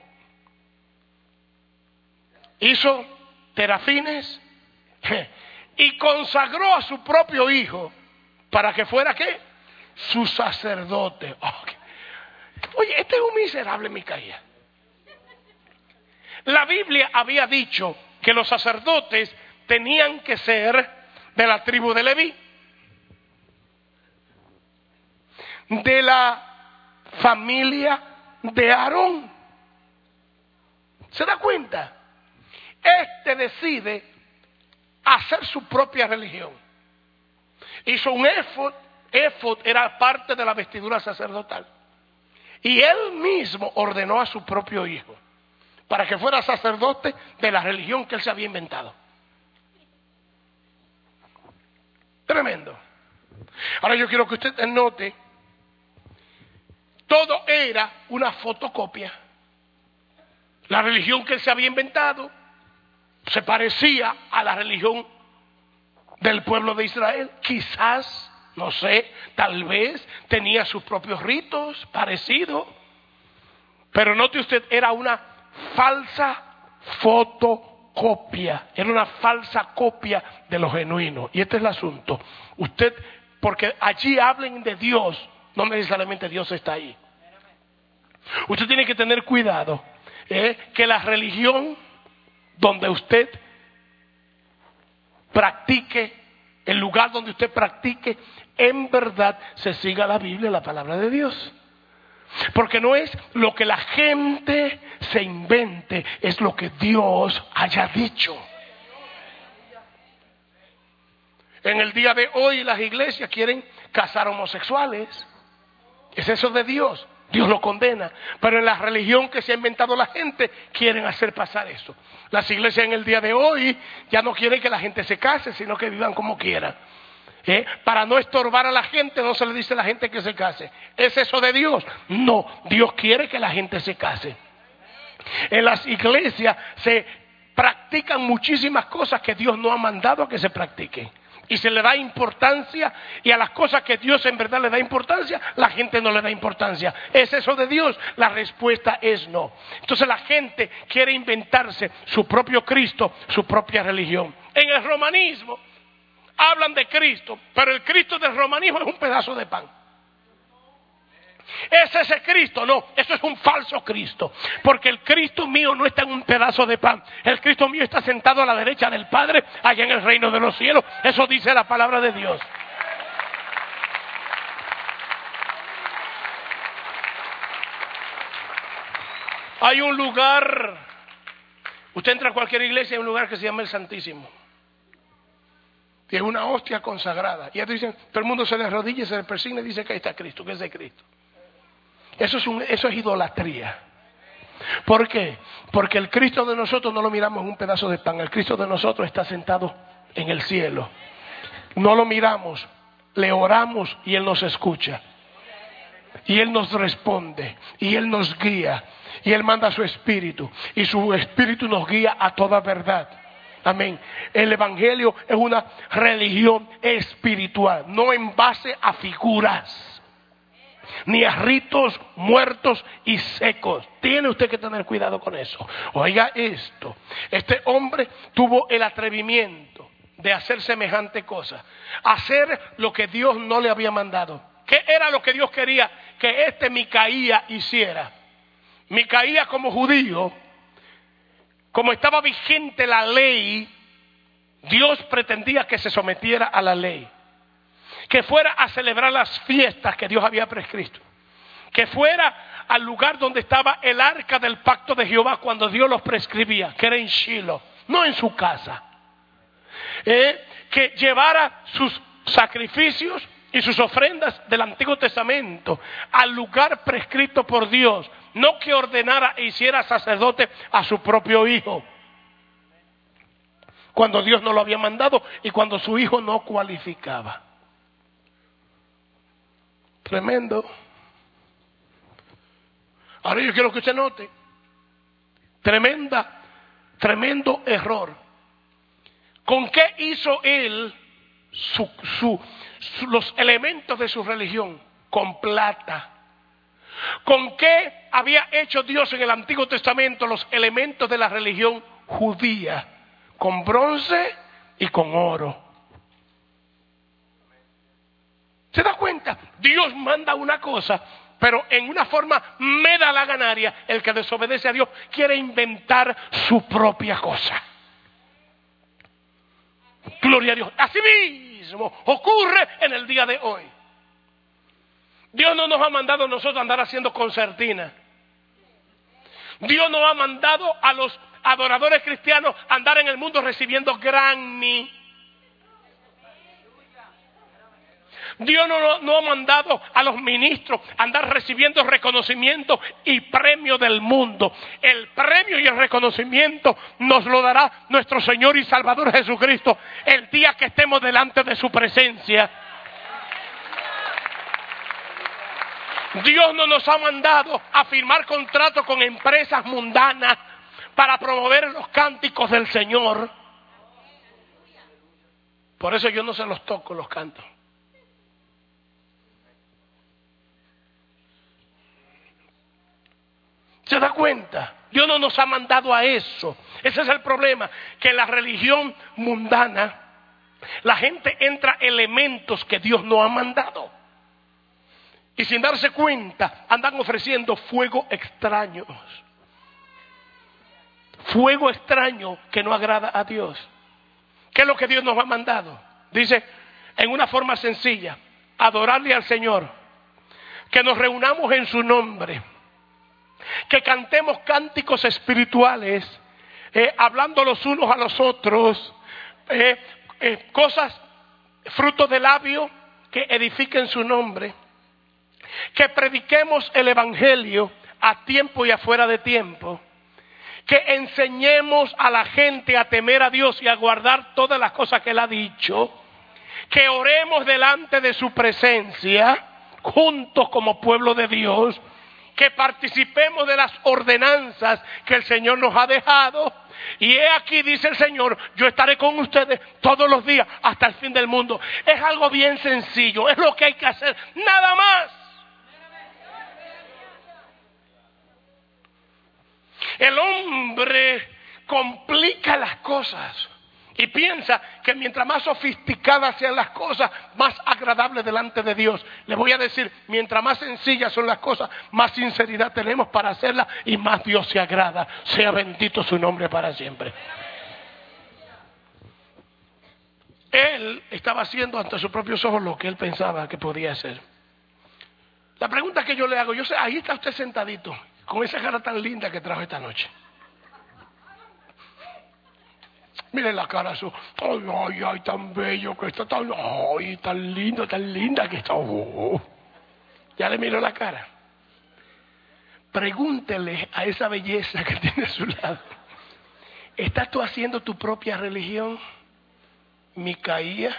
Hizo terafines y consagró a su propio hijo para que fuera ¿qué? Su sacerdote. Oh, oye, este es un miserable Micaías. La Biblia había dicho que los sacerdotes tenían que ser de la tribu de Leví, de la familia de Aarón. ¿Se da cuenta? Este decide hacer su propia religión. Hizo un éfod. Éfod era parte de la vestidura sacerdotal. Y él mismo ordenó a su propio hijo para que fuera sacerdote de la religión que él se había inventado. Tremendo. Ahora yo quiero que usted note, todo era una fotocopia. La religión que él se había inventado se parecía a la religión del pueblo de Israel. Quizás, no sé, tal vez tenía sus propios ritos parecidos. Pero note usted, era una falsa fotocopia. Era una falsa copia de lo genuino. Y este es el asunto. Usted, porque allí hablen de Dios, no necesariamente Dios está ahí. Usted tiene que tener cuidado, ¿eh? que la religión donde usted practique, el lugar donde usted practique, en verdad se siga la Biblia, la palabra de Dios. Porque no es lo que la gente se invente, es lo que Dios haya dicho. En el día de hoy las iglesias quieren casar homosexuales. ¿Es eso de Dios? Dios lo condena. Pero en la religión que se ha inventado la gente, quieren hacer pasar eso. Las iglesias en el día de hoy ya no quieren que la gente se case, sino que vivan como quieran. ¿Eh? Para no estorbar a la gente, no se le dice a la gente que se case. ¿Es eso de Dios? No, Dios quiere que la gente se case. En las iglesias se practican muchísimas cosas que Dios no ha mandado a que se practiquen. Y se le da importancia, y a las cosas que Dios en verdad le da importancia, la gente no le da importancia. ¿Es eso de Dios? La respuesta es no. Entonces la gente quiere inventarse su propio Cristo, su propia religión. En el romanismo hablan de Cristo, pero el Cristo del romanismo es un pedazo de pan. ¿Es ese Cristo? No, eso es un falso Cristo. Porque el Cristo mío no está en un pedazo de pan. El Cristo mío está sentado a la derecha del Padre, allá en el reino de los cielos. Eso dice la palabra de Dios. Hay un lugar, usted entra a cualquier iglesia, hay un lugar que se llama el Santísimo. Y es una hostia consagrada. Y ellos dicen, todo el mundo se le arrodilla y se le persigna y dice que ahí está Cristo, que es de Cristo. Eso es, un, eso es idolatría. ¿Por qué? Porque el Cristo de nosotros no lo miramos en un pedazo de pan. El Cristo de nosotros está sentado en el cielo. No lo miramos, le oramos y Él nos escucha. Y Él nos responde. Y Él nos guía. Y Él manda su Espíritu. Y su Espíritu nos guía a toda verdad. Amén. El Evangelio es una religión espiritual, no en base a figuras ni a ritos muertos y secos. Tiene usted que tener cuidado con eso. Oiga esto, este hombre tuvo el atrevimiento de hacer semejante cosa, hacer lo que Dios no le había mandado. ¿Qué era lo que Dios quería que este Micaías hiciera? Micaías, como judío, como estaba vigente la ley, Dios pretendía que se sometiera a la ley, que fuera a celebrar las fiestas que Dios había prescrito, que fuera al lugar donde estaba el arca del pacto de Jehová cuando Dios los prescribía, que era en Shiloh, no en su casa, eh, que llevara sus sacrificios y sus ofrendas del Antiguo Testamento al lugar prescrito por Dios, no que ordenara e hiciera sacerdote a su propio hijo. cuando Dios no lo había mandado y cuando su hijo no cualificaba. Tremendo. Ahora yo quiero que usted note, tremenda, tremendo error. ¿Con qué hizo él su, su, su, los elementos de su religión? Con plata. ¿Con qué había hecho Dios en el Antiguo Testamento los elementos de la religión judía? Con bronce y con oro. ¿Se da cuenta? Dios manda una cosa, pero en una forma me da la ganaria. El que desobedece a Dios quiere inventar su propia cosa. Gloria a Dios. Así mismo ocurre en el día de hoy. Dios no nos ha mandado a nosotros a andar haciendo concertina. Dios no ha mandado a los adoradores cristianos a andar en el mundo recibiendo Grammy. Dios no, no ha mandado a los ministros a andar recibiendo reconocimiento y premio del mundo. El premio y el reconocimiento nos lo dará nuestro Señor y Salvador Jesucristo el día que estemos delante de su presencia. Dios no nos ha mandado a firmar contratos con empresas mundanas para promover los cánticos del Señor. Por eso yo no se los toco los cantos. ¿Se da cuenta? Dios no nos ha mandado a eso. Ese es el problema, que en la religión mundana la gente entra elementos que Dios no ha mandado. Y sin darse cuenta, andan ofreciendo fuego extraño. Fuego extraño que no agrada a Dios. ¿Qué es lo que Dios nos ha mandado? Dice, en una forma sencilla, adorarle al Señor. Que nos reunamos en su nombre. Que cantemos cánticos espirituales, eh, hablando los unos a los otros, eh, eh, cosas, frutos de labio que edifiquen su nombre. Que prediquemos el evangelio a tiempo y afuera de tiempo. Que enseñemos a la gente a temer a Dios y a guardar todas las cosas que Él ha dicho. Que oremos delante de su presencia, juntos como pueblo de Dios. Que participemos de las ordenanzas que el Señor nos ha dejado. Y he aquí, dice el Señor, yo estaré con ustedes todos los días hasta el fin del mundo. Es algo bien sencillo, es lo que hay que hacer, nada más. El hombre complica las cosas y piensa que mientras más sofisticadas sean las cosas, más agradables delante de Dios. Les voy a decir, mientras más sencillas son las cosas, más sinceridad tenemos para hacerlas y más Dios se agrada. Sea bendito su nombre para siempre. Él estaba haciendo ante sus propios ojos lo que él pensaba que podía hacer. La pregunta que yo le hago, yo sé, ahí está usted sentadito, con esa cara tan linda que trajo esta noche. Miren la cara su, ay, ay, ay, tan bello que está, tan, ay, tan lindo, tan linda que está. Oh. Ya le miro la cara. Pregúntele a esa belleza que tiene a su lado. ¿Estás tú haciendo tu propia religión, Micaía?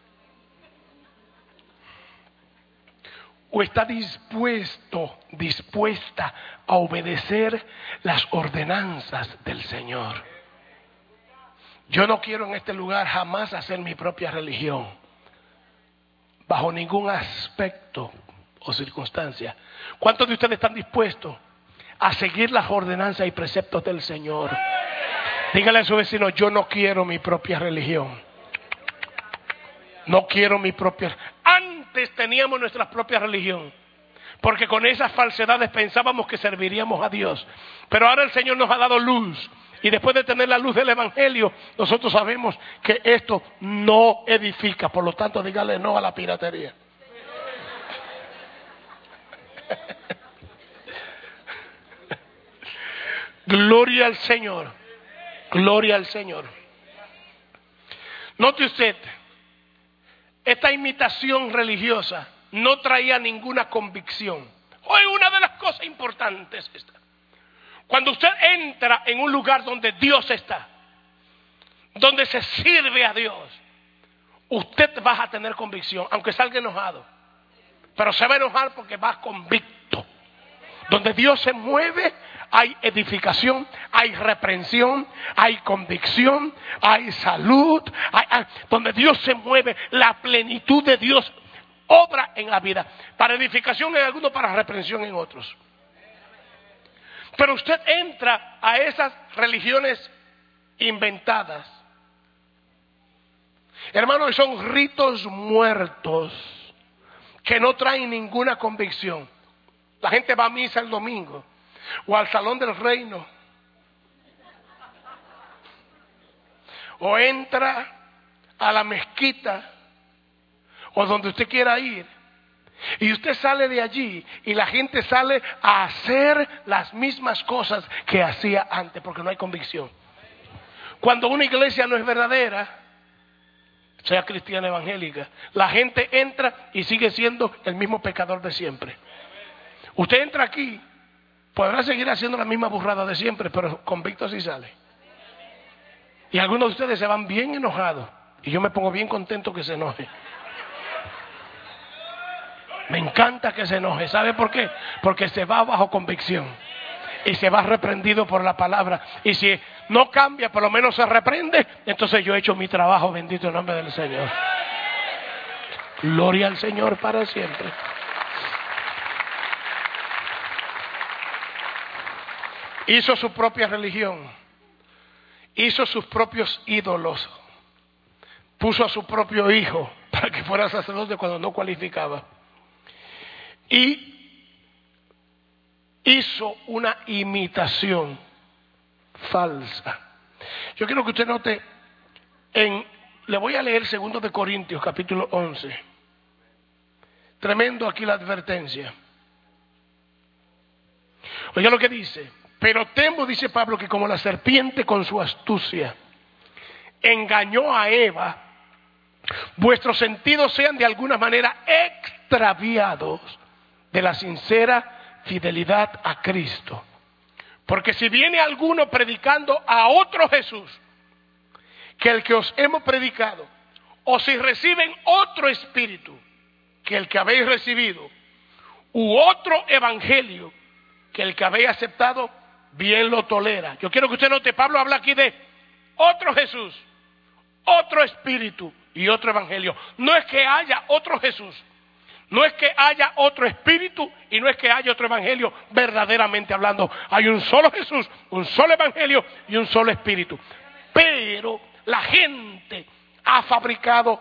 ¿O está dispuesto, dispuesta a obedecer las ordenanzas del Señor? Yo no quiero en este lugar jamás hacer mi propia religión, bajo ningún aspecto o circunstancia. ¿Cuántos de ustedes están dispuestos a seguir las ordenanzas y preceptos del Señor? Dígale a su vecino, yo no quiero mi propia religión. No quiero mi propia. Antes teníamos nuestra propia religión, porque con esas falsedades pensábamos que serviríamos a Dios. Pero ahora el Señor nos ha dado luz. Y después de tener la luz del evangelio, nosotros sabemos que esto no edifica. Por lo tanto, dígale no a la piratería. Gloria al Señor. Gloria al Señor. Note usted, esta imitación religiosa no traía ninguna convicción. Hoy una de las cosas importantes esta. Cuando usted entra en un lugar donde Dios está, donde se sirve a Dios, usted va a tener convicción, aunque salga enojado. Pero se va a enojar porque va convicto. Donde Dios se mueve, hay edificación, hay reprensión, hay convicción, hay salud. Hay, hay, donde Dios se mueve, la plenitud de Dios obra en la vida. Para edificación en algunos, para reprensión en otros. Pero usted entra a esas religiones inventadas. Hermanos, son ritos muertos que no traen ninguna convicción. La gente va a misa el domingo o al salón del reino, o entra a la mezquita o donde usted quiera ir, y usted sale de allí y la gente sale a hacer las mismas cosas que hacía antes, porque no hay convicción. Cuando una iglesia no es verdadera, sea cristiana evangélica, la gente entra y sigue siendo el mismo pecador de siempre. Usted entra aquí, podrá seguir haciendo la misma burrada de siempre, pero convicto sí sale. Y algunos de ustedes se van bien enojados, y yo me pongo bien contento que se enoje. Me encanta que se enoje. ¿Sabe por qué? Porque se va bajo convicción y se va reprendido por la palabra. Y si no cambia, por lo menos se reprende, entonces yo he hecho mi trabajo. Bendito el nombre del Señor. Gloria al Señor para siempre. Hizo su propia religión, hizo sus propios ídolos, puso a su propio hijo para que fuera sacerdote cuando no cualificaba, y hizo una imitación falsa. Yo quiero que usted note, en, le voy a leer segundo de Corintios capítulo once. Tremendo aquí la advertencia. Oiga lo que dice. Pero temo, dice Pablo, que como la serpiente con su astucia engañó a Eva, vuestros sentidos sean de alguna manera extraviados de la sincera fidelidad a Cristo. Porque si viene alguno predicando a otro Jesús que el que os hemos predicado, o si reciben otro espíritu que el que habéis recibido, u otro evangelio que el que habéis aceptado, bien lo tolera. Yo quiero que usted note, Pablo habla aquí de otro Jesús, otro espíritu y otro evangelio. No es que haya otro Jesús, no es que haya otro espíritu y no es que haya otro evangelio. Verdaderamente hablando, hay un solo Jesús, un solo evangelio y un solo espíritu. Pero la gente ha fabricado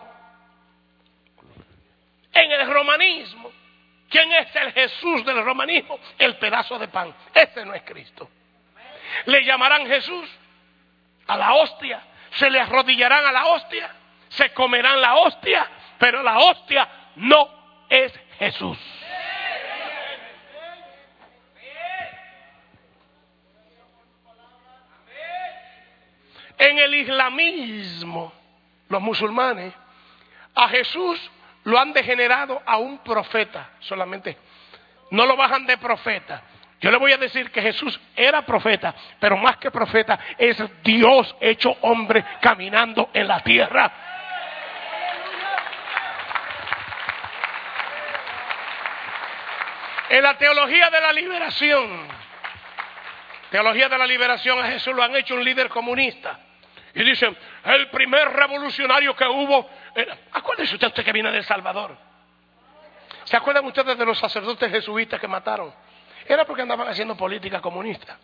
en el romanismo. ¿Quién es el Jesús del romanismo? El pedazo de pan. Ese no es Cristo. Le llamarán Jesús a la hostia, se le arrodillarán a la hostia, se comerán la hostia, pero la hostia no es Jesús. En el islamismo, los musulmanes, a Jesús lo han degenerado a un profeta solamente. No lo bajan de profeta. Yo le voy a decir que Jesús era profeta, pero más que profeta, es Dios hecho hombre caminando en la tierra. En la teología de la liberación, teología de la liberación, a Jesús lo han hecho un líder comunista. Y dicen, el primer revolucionario que hubo, era, acuérdense usted, usted que viene de El Salvador. ¿Se acuerdan ustedes de los sacerdotes jesuitas que mataron? Era porque andaban haciendo política comunista.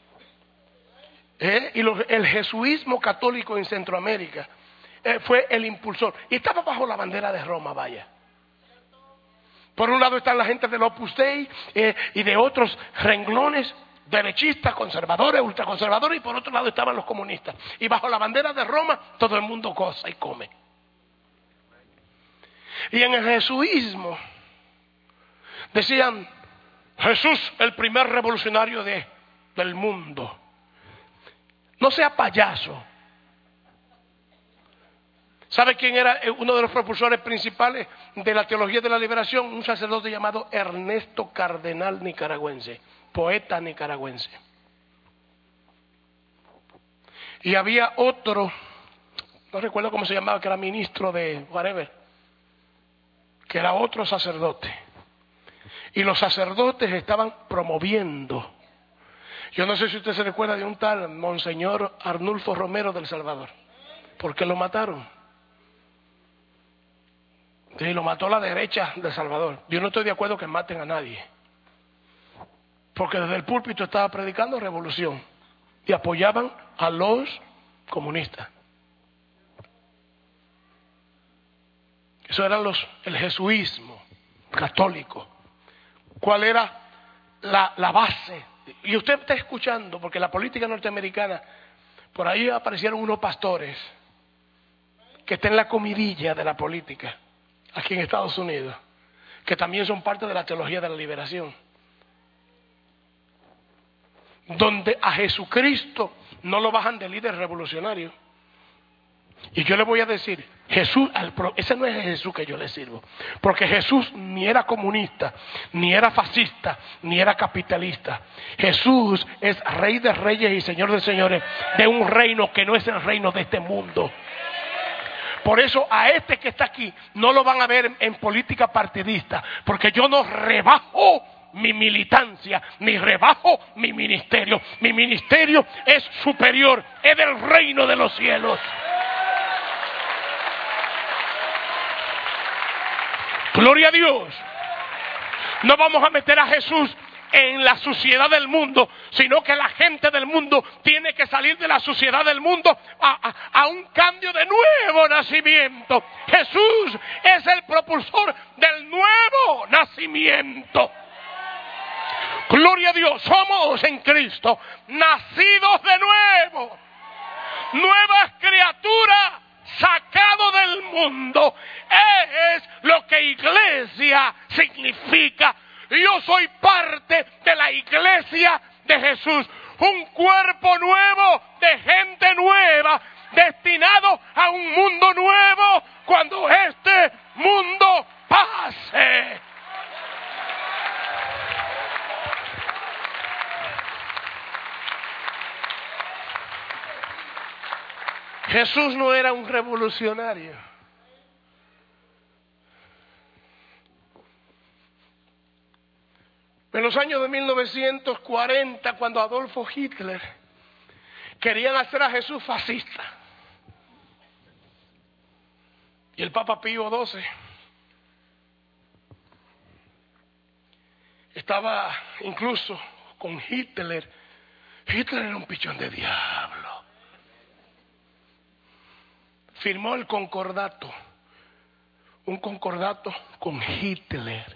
¿Eh? Y los, el jesuismo católico en Centroamérica eh, fue el impulsor. Y estaba bajo la bandera de Roma, vaya. Por un lado están la gente del Opus Dei eh, y de otros renglones derechistas, conservadores, ultraconservadores, y por otro lado estaban los comunistas. Y bajo la bandera de Roma todo el mundo goza y come. Y en el jesuismo decían, Jesús, el primer revolucionario de, del mundo. No sea payaso. ¿Sabe quién era uno de los propulsores principales de la teología de la liberación? Un sacerdote llamado Ernesto Cardenal nicaragüense, poeta nicaragüense. Y había otro no recuerdo cómo se llamaba, que era ministro de whatever, que era otro sacerdote. Y los sacerdotes estaban promoviendo. Yo no sé si usted se recuerda de un tal Monseñor Arnulfo Romero del Salvador. ¿Por qué lo mataron? Sí, lo mató la derecha del Salvador. Yo no estoy de acuerdo que maten a nadie. Porque desde el púlpito estaba predicando revolución. Y apoyaban a los comunistas. Eso era los, el jesuismo católico. ¿Cuál era la, la base? Y usted está escuchando, porque la política norteamericana, por ahí aparecieron unos pastores que están en la comidilla de la política, aquí en Estados Unidos, que también son parte de la teología de la liberación, donde a Jesucristo no lo bajan de líder revolucionario. Y yo le voy a decir, Jesús, ese no es el Jesús que yo le sirvo, porque Jesús ni era comunista, ni era fascista, ni era capitalista. Jesús es Rey de Reyes y Señor de Señores de un reino que no es el reino de este mundo. Por eso a este que está aquí no lo van a ver en, en política partidista, porque yo no rebajo mi militancia, ni rebajo mi ministerio. Mi ministerio es superior, es del reino de los cielos. Gloria a Dios. No vamos a meter a Jesús en la suciedad del mundo, sino que la gente del mundo tiene que salir de la suciedad del mundo a, a, a un cambio de nuevo nacimiento. Jesús es el propulsor del nuevo nacimiento. Gloria a Dios. Somos en Cristo nacidos de nuevo, nuevas criaturas, sacado del mundo. Es lo que iglesia significa. Yo soy parte de la iglesia de Jesús, un cuerpo nuevo de gente nueva, destinado a un mundo nuevo cuando este mundo pase. Jesús no era un revolucionario. En los años de mil novecientos cuarenta, cuando Adolfo Hitler querían hacer a Jesús fascista, y el Papa Pío doce estaba incluso con Hitler. Hitler era un pichón de diablo. Firmó el concordato, un concordato con Hitler.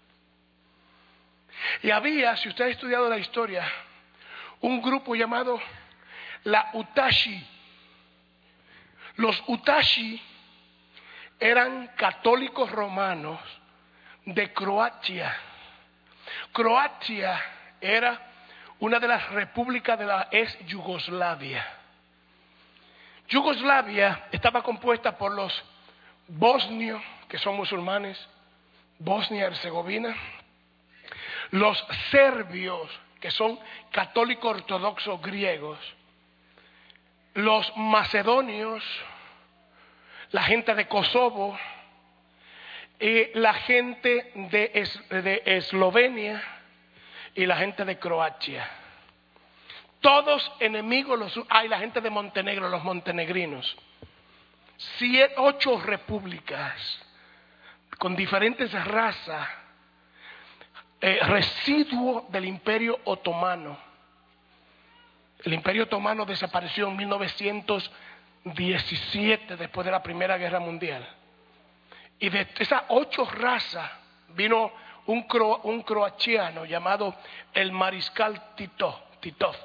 Y había, si usted ha estudiado la historia, un grupo llamado la Utashi. Los Utashi eran católicos romanos de Croacia. Croacia era una de las repúblicas de la ex Yugoslavia. Yugoslavia estaba compuesta por los bosnios, que son musulmanes, Bosnia y Herzegovina, los serbios, que son católicos ortodoxos griegos, los macedonios, la gente de Kosovo, y la gente de, es, de Eslovenia y la gente de Croacia. Todos enemigos, los hay, la gente de Montenegro, los montenegrinos. Siete, ocho repúblicas con diferentes razas, eh, residuo del Imperio Otomano. El Imperio Otomano desapareció en mil novecientos diecisiete, después de la Primera Guerra Mundial. Y de esas ocho razas vino un, cro, un croatiano llamado el Mariscal Tito, Titov,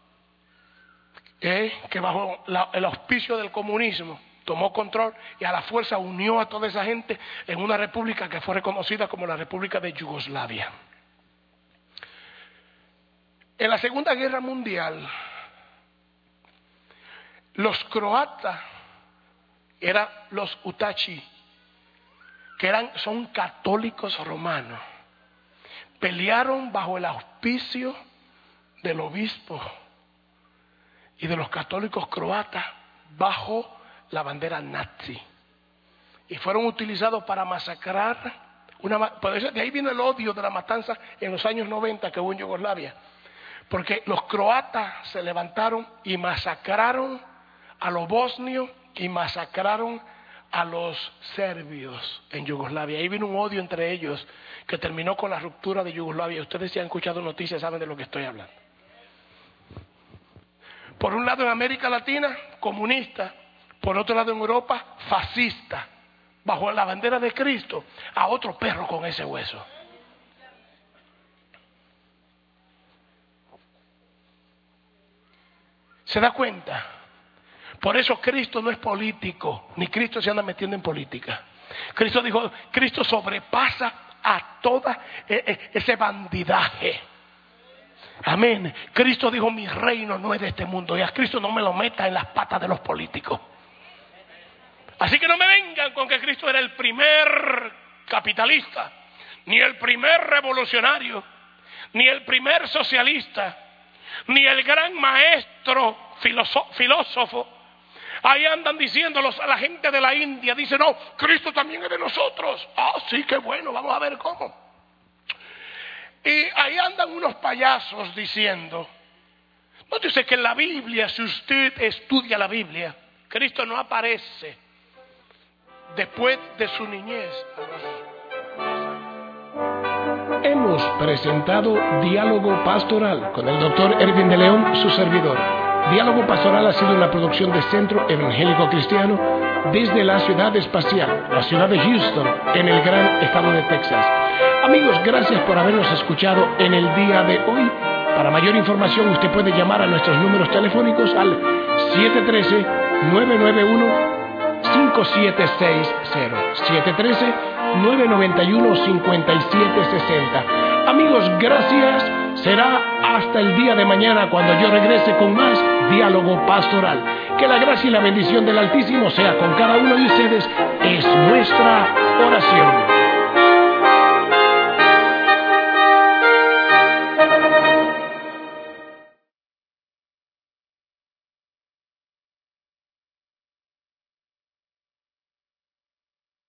eh, que bajo la, el auspicio del comunismo tomó control y a la fuerza unió a toda esa gente en una república que fue reconocida como la República de Yugoslavia. En la Segunda Guerra Mundial, los croatas eran los Utashi, que eran, son católicos romanos. Pelearon bajo el auspicio del obispo y de los católicos croatas bajo la bandera nazi y fueron utilizados para masacrar. Una, por eso de ahí viene el odio de la matanza en los años noventa que hubo en Yugoslavia, porque los croatas se levantaron y masacraron a los bosnios y masacraron a los serbios en Yugoslavia. Ahí vino un odio entre ellos que terminó con la ruptura de Yugoslavia. Ustedes si han escuchado noticias saben de lo que estoy hablando. Por un lado en América Latina, comunista, por otro lado en Europa, fascista, bajo la bandera de Cristo, a otro perro con ese hueso. ¿Se da cuenta? Por eso Cristo no es político, ni Cristo se anda metiendo en política. Cristo dijo, Cristo sobrepasa a toda ese bandidaje. Amén. Cristo dijo, mi reino no es de este mundo, y a Cristo no me lo meta en las patas de los políticos. Así que no me vengan con que Cristo era el primer capitalista, ni el primer revolucionario, ni el primer socialista, ni el gran maestro filósofo. Ahí andan diciéndolos a la gente de la India, dice, no, Cristo también es de nosotros. Ah, sí, qué bueno, vamos a ver cómo. Y ahí andan unos payasos diciendo, nótese que en la Biblia, si usted estudia la Biblia, Cristo no aparece después de su niñez. Hemos presentado Diálogo Pastoral con el doctor Erwin de León, su servidor. Diálogo Pastoral ha sido una producción de Centro Evangélico Cristiano desde la ciudad espacial, la ciudad de Houston, en el gran estado de Texas. Amigos, gracias por habernos escuchado en el día de hoy. Para mayor información usted puede llamar a nuestros números telefónicos al siete uno tres, nueve nueve uno, cinco siete seis cero, siete uno tres, nueve nueve uno, cinco siete seis cero. Amigos, gracias. Será hasta el día de mañana cuando yo regrese con más Diálogo Pastoral. Que la gracia y la bendición del Altísimo sea con cada uno de ustedes. Es nuestra oración.